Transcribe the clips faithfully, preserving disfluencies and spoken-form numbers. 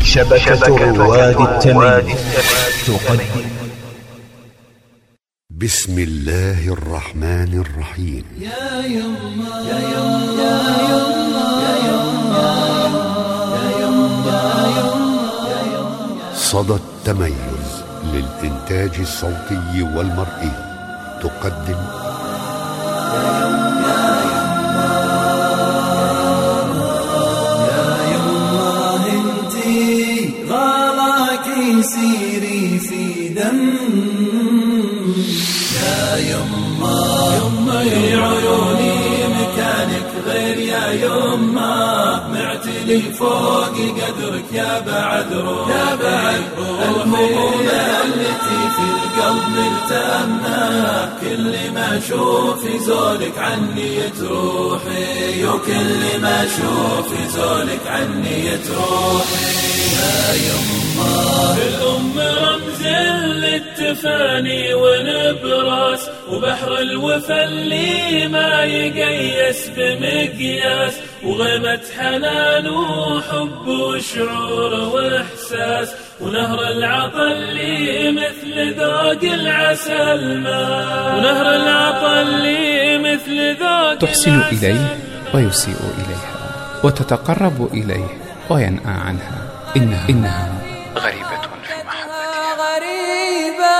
شبكة رواد التميز تقدم. بسم الله الرحمن الرحيم. يا يما يا يما يا يما يا يما صدى التميز للإنتاج الصوتي والمرئي تقدم سيري في دم. يا يما يما يا عيوني مكانك غير يا يما، معتلي فوق قدرك يا بعد روح يا بعد روح. الهموم التي في القلب ملتمة، كل ما اشوف زولك عني تروحي، وكل ما اشوف زولك عني تروحي. يا يما الأم رمز للتفاني ونبراس، وبحر الوفا اللي ما يقيس بمقياس، وغيمة حنان وحب وشعور وإحساس، ونهر العطا اللي مثل ذوق العسل ما، ونهر العطا اللي مثل ذوق. تحسن إليه ويسيء إليها، وتتقرب إليه وينأى عنها. إنها, إنها غريبة في محبتها. غريبة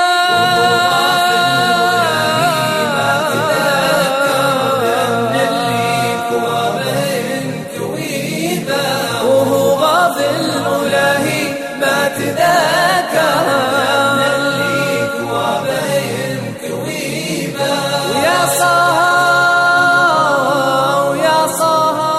منك ومنك ويبا، وهو غافل ملاهي ما تذكر منك ومنك ويبا. ويا صاها ويا صاها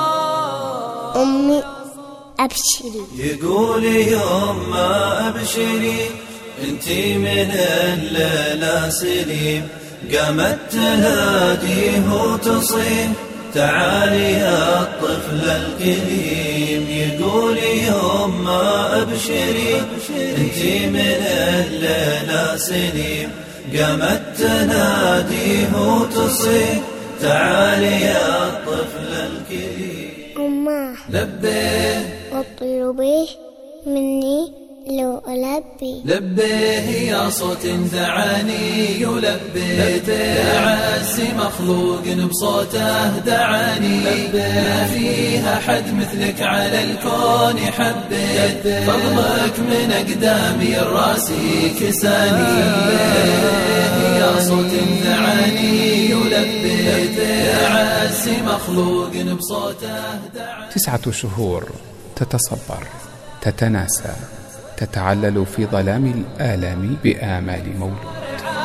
أمي أبشري، يقول يما أبشري انتي من الليلة سليم، قامت تناديه وتصيح تعالي يا الطفل الكريم. يقول يما أبشري انتي من الليلة سليم، قامت تناديه وتصيح تعالي يا الطفل الكريم. أماه لبيه واطلبيه مني لو ألبي. لبيه يا صوت دعاني يلبيه، يا عز مخلوق بصوته دعاني، ما فيها حد مثلك على الكون حبيت، فضلك من أقدامي الراسي كساني. لبيه يا صوت دعاني يلبيه، يا عز مخلوق بصوته دعاني. تسعة شهور تتصبر، تتناسى، تتعلل في ظلام الآلام بآمال مولود.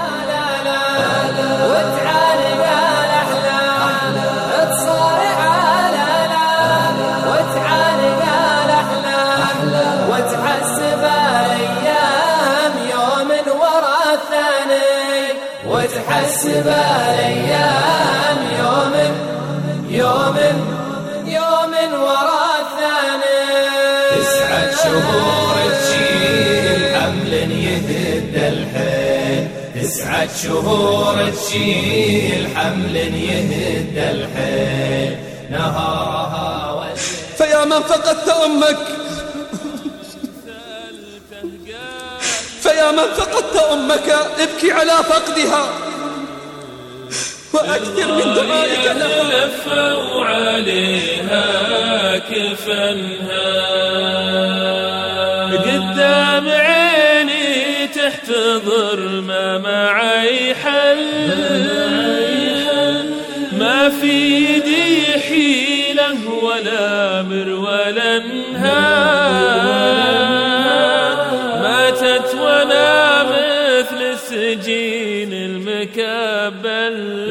وتحسب الأيام يوم يوم يوم ورا الثاني. تسعة شهور تشيل حمل يهد الحيل، تسعة شهور تشيل حمل يهد الحيل، نهارها والليل. فيا من فقدت أمك، فيا من فقدت أمك ابكي على فقدها، وأكثر من دعائك لها. لفوا عليها كفنها قدام عيني تحتضر ما معي حل، ما في يدي حيلة ولا مر ولا انهار، ماتت وانا مثل السجين المكبل،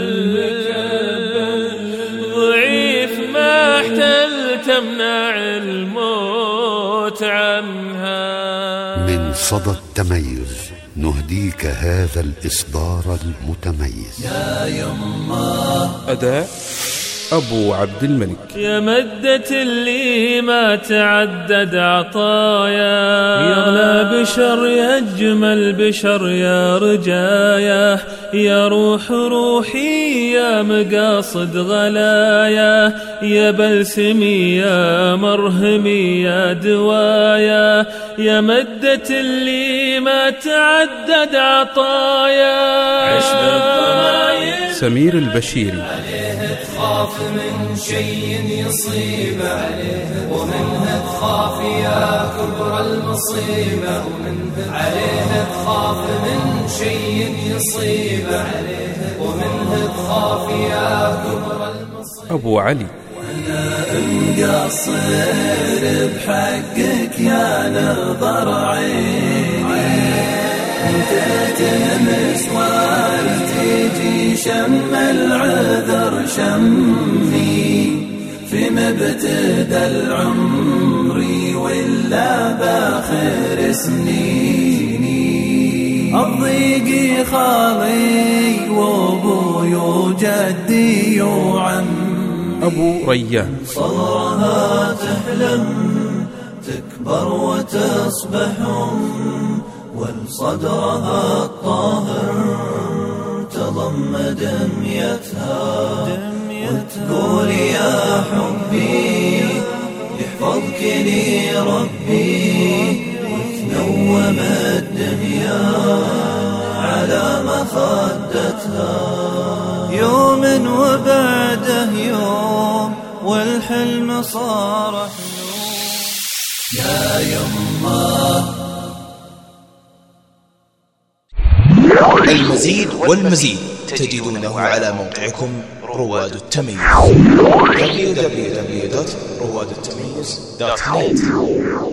ضعيف ما احتلت امنع الموت عنها. من صدى التميز نهديك هذا الإصدار المتميز. يا يما أداء أبو عبد الملك. يا مدة اللي ما تعدد عطايا، يا أغلى بشر يا أجمل بشر يا رجايا، يا روح روحي يا مقاصد غلايا، يا بلسمي يا مرهمي يا دوايا، يا مدة اللي ما تعدد عطايا. عش بالضمايل سمير البشيري. عليه تخاف من شيء يصيبه، ومنه تخاف يا كبر المصيبة، عليه تخاف من شيء يصيبه، ومنه تخاف يا كبر المصيبة. أبو علي. أنا مقصر بحقك يا نظر عيني، انت تلمس وتجي شم العذر شمي، في مبتدى العمر ولا باخر سنيني، الضيق خالي وابوي وجدي وعمي. أبو ريان. صورها تحلم تكبر وتصبح، والصدرها الطاهر تضم دميتها، وتقول يا حبي يحفظك لي ربي، وتنوم الدنيا على مخدتها، يوم وبعده يوم والحلم صار حلم. يا يمه المزيد والمزيد تجدونه على موقعكم رواد التميز دبليو دبليو دبليو دوت رواد التميز دوت نت.